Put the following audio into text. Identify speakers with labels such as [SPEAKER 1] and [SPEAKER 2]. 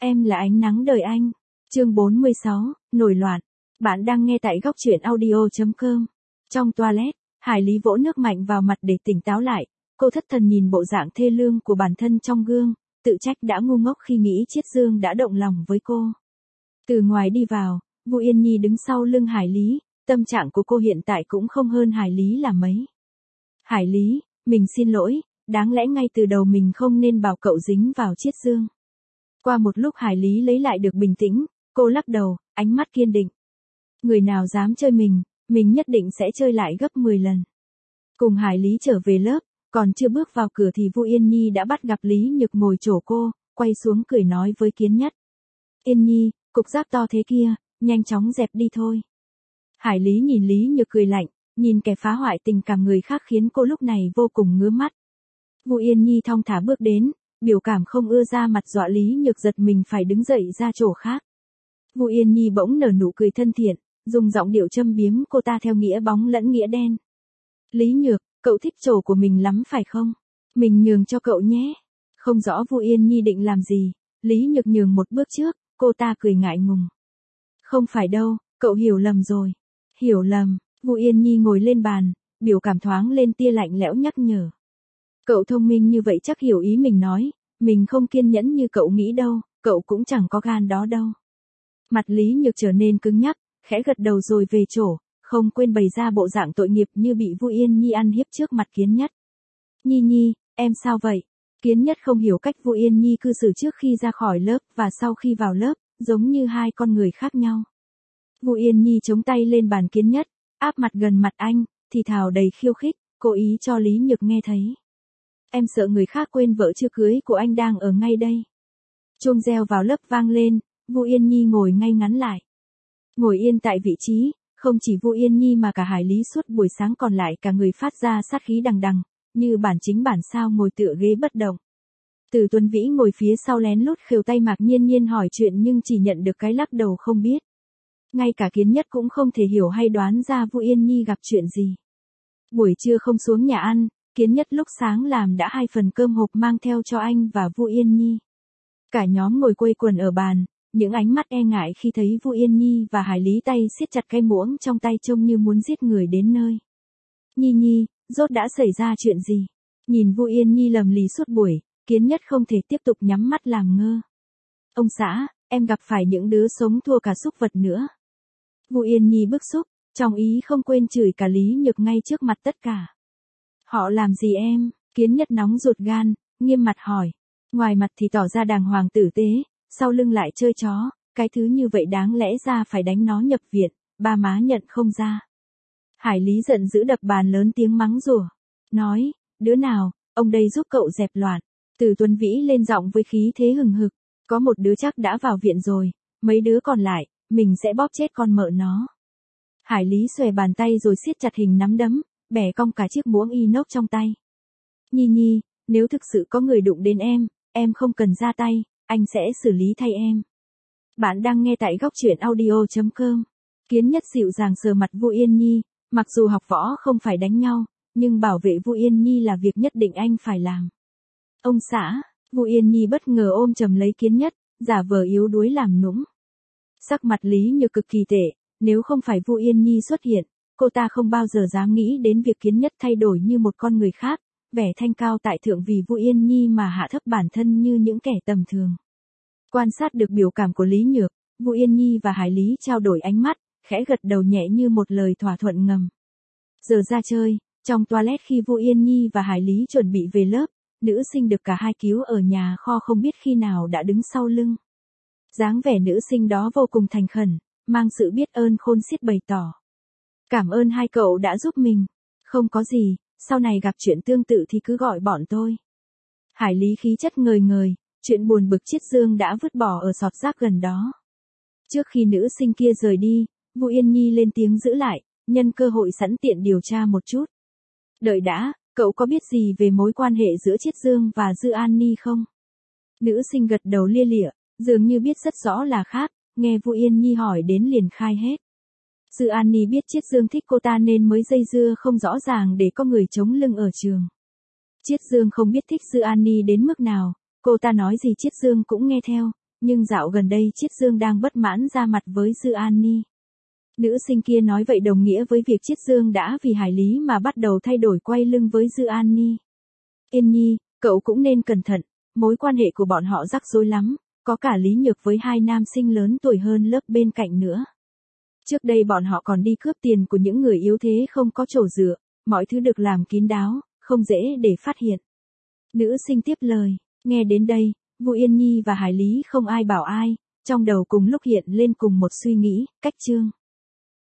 [SPEAKER 1] Em là ánh nắng đời anh. Chương 46, nổi loạn. Bạn đang nghe tại góc truyện audio.com. Trong toilet, Hải Lý vỗ nước mạnh vào mặt để tỉnh táo lại. Cô thất thần nhìn bộ dạng thê lương của bản thân trong gương, tự trách đã ngu ngốc khi nghĩ Chiết Dương đã động lòng với cô. Từ ngoài đi vào, Vu Yên Nhi đứng sau lưng Hải Lý, tâm trạng của cô hiện tại cũng không hơn Hải Lý là mấy. Hải Lý, mình xin lỗi, đáng lẽ ngay từ đầu mình không nên bảo cậu dính vào Chiết Dương. Qua một lúc Hải Lý lấy lại được bình tĩnh, cô lắc đầu, ánh mắt kiên định. Người nào dám chơi mình nhất định sẽ chơi lại gấp 10 lần. Cùng Hải Lý trở về lớp, còn chưa bước vào cửa thì Vu Yên Nhi đã bắt gặp Lý Nhược ngồi chỗ cô, quay xuống cười nói với Kiến Nhất. Yên Nhi, cục giáp to thế kia, nhanh chóng dẹp đi thôi. Hải Lý nhìn Lý Nhược cười lạnh, nhìn kẻ phá hoại tình cảm người khác khiến cô lúc này vô cùng ngứa mắt. Vu Yên Nhi thong thả bước đến, biểu cảm không ưa ra mặt dọa Lý Nhược giật mình phải đứng dậy ra chỗ khác. Vu Yên Nhi bỗng nở nụ cười thân thiện, dùng giọng điệu châm biếm cô ta theo nghĩa bóng lẫn nghĩa đen. Lý Nhược, cậu thích chỗ của mình lắm phải không? Mình nhường cho cậu nhé. Không rõ Vu Yên Nhi định làm gì, Lý Nhược nhường một bước trước, cô ta cười ngại ngùng. Không phải đâu, cậu hiểu lầm rồi. Hiểu lầm, Vu Yên Nhi ngồi lên bàn, biểu cảm thoáng lên tia lạnh lẽo nhắc nhở. Cậu thông minh như vậy chắc hiểu ý mình nói, mình không kiên nhẫn như cậu nghĩ đâu, cậu cũng chẳng có gan đó đâu. Mặt Lý Nhược trở nên cứng nhắc, khẽ gật đầu rồi về chỗ, không quên bày ra bộ dạng tội nghiệp như bị Vu Yên Nhi ăn hiếp trước mặt Kiến Nhất. Nhi Nhi, em sao vậy? Kiến Nhất không hiểu cách Vu Yên Nhi cư xử trước khi ra khỏi lớp và sau khi vào lớp, giống như hai con người khác nhau. Vu Yên Nhi chống tay lên bàn Kiến Nhất, áp mặt gần mặt anh, thì thào đầy khiêu khích, cố ý cho Lý Nhược nghe thấy. Em sợ người khác quên vợ chưa cưới của anh đang ở ngay đây. Chuông reo vào lớp vang lên, Vu Yên Nhi ngồi ngay ngắn lại. Ngồi yên tại vị trí, không chỉ Vu Yên Nhi mà cả Hải Lý suốt buổi sáng còn lại cả người phát ra sát khí đằng đằng, như bản chính bản sao ngồi tựa ghế bất động. Từ Tuấn Vĩ ngồi phía sau lén lút khều tay Mạc Nhiên Nhiên hỏi chuyện nhưng chỉ nhận được cái lắc đầu không biết. Ngay cả Kiến Nhất cũng không thể hiểu hay đoán ra Vu Yên Nhi gặp chuyện gì. Buổi trưa không xuống nhà ăn, Kiến Nhất lúc sáng làm đã 2 phần cơm hộp mang theo cho anh và Vu Yên Nhi. Cả nhóm ngồi quây quần ở bàn, những ánh mắt e ngại khi thấy Vu Yên Nhi và Hải Lý tay siết chặt cái muỗng trong tay trông như muốn giết người đến nơi. Nhi Nhi, rốt đã xảy ra chuyện gì? Nhìn Vu Yên Nhi lầm lì suốt buổi, Kiến Nhất không thể tiếp tục nhắm mắt làm ngơ. Ông xã, em gặp phải những đứa sống thua cả súc vật nữa. Vu Yên Nhi bức xúc, trong ý không quên chửi cả Lý Nhược ngay trước mặt tất cả. Họ làm gì em? Kiến Nhất nóng ruột gan, nghiêm mặt hỏi. Ngoài mặt thì tỏ ra đàng hoàng tử tế, sau lưng lại chơi chó, cái thứ như vậy đáng lẽ ra phải đánh nó nhập viện, ba má nhận không ra. Hải Lý giận dữ đập bàn lớn tiếng mắng rủa, nói, đứa nào, ông đây giúp cậu dẹp loạn. Từ Tuấn Vĩ lên giọng với khí thế hừng hực, có một đứa chắc đã vào viện rồi, mấy đứa còn lại, mình sẽ bóp chết con mợ nó. Hải Lý xòe bàn tay rồi siết chặt hình nắm đấm, bẻ cong cả chiếc muỗng inox trong tay. Nhi Nhi, nếu thực sự có người đụng đến em không cần ra tay, anh sẽ xử lý thay em. Bạn đang nghe tại góc truyện audio.com. Kiến Nhất dịu dàng sờ mặt Vu Yên Nhi, mặc dù học võ không phải đánh nhau, nhưng bảo vệ Vu Yên Nhi là việc nhất định anh phải làm. Ông xã, Vu Yên Nhi bất ngờ ôm chầm lấy Kiến Nhất, giả vờ yếu đuối làm nũng. Sắc mặt Lý Nhược cực kỳ tệ, nếu không phải Vu Yên Nhi xuất hiện, cô ta không bao giờ dám nghĩ đến việc Kiến Nhất thay đổi như một con người khác, vẻ thanh cao tại thượng vì Vu Yên Nhi mà hạ thấp bản thân như những kẻ tầm thường. Quan sát được biểu cảm của Lý Nhược, Vu Yên Nhi và Hải Lý trao đổi ánh mắt, khẽ gật đầu nhẹ như một lời thỏa thuận ngầm. Giờ ra chơi, trong toilet khi Vu Yên Nhi và Hải Lý chuẩn bị về lớp, nữ sinh được cả hai cứu ở nhà kho không biết khi nào đã đứng sau lưng. Dáng vẻ nữ sinh đó vô cùng thành khẩn, mang sự biết ơn khôn xiết bày tỏ. Cảm ơn hai cậu đã giúp mình. Không có gì, sau này gặp chuyện tương tự thì cứ gọi bọn tôi. Hải Lý khí chất ngời ngời, chuyện buồn bực Chiết Dương đã vứt bỏ ở sọt rác gần đó. Trước khi nữ sinh kia rời đi, Vu Yên Nhi lên tiếng giữ lại, nhân cơ hội sẵn tiện điều tra một chút. Đợi đã, cậu có biết gì về mối quan hệ giữa Chiết Dương và Dư An Ni không? Nữ sinh gật đầu lia lịa, dường như biết rất rõ là khác, nghe Vu Yên Nhi hỏi đến liền khai hết. Dư An Ni biết Chiết Dương thích cô ta nên mới dây dưa không rõ ràng để có người chống lưng ở trường. Chiết Dương không biết thích Dư An Ni đến mức nào, cô ta nói gì Chiết Dương cũng nghe theo, Nhưng dạo gần đây Chiết Dương đang bất mãn ra mặt với Dư An Ni. Nữ sinh kia nói vậy đồng nghĩa với việc Chiết Dương đã vì Hải Lý mà bắt đầu thay đổi quay lưng với Dư An Ni. Yên Nhi, cậu cũng nên cẩn thận, mối quan hệ của bọn họ rắc rối lắm, có cả Lý Nhược với hai nam sinh lớn tuổi hơn lớp bên cạnh nữa. Trước đây bọn họ còn đi cướp tiền của những người yếu thế không có chỗ dựa, mọi thứ được làm kín đáo, không dễ để phát hiện. Nữ sinh tiếp lời, nghe đến đây, Vu Yên Nhi và Hải Lý không ai bảo ai, trong đầu cùng lúc hiện lên cùng một suy nghĩ, cách Chương.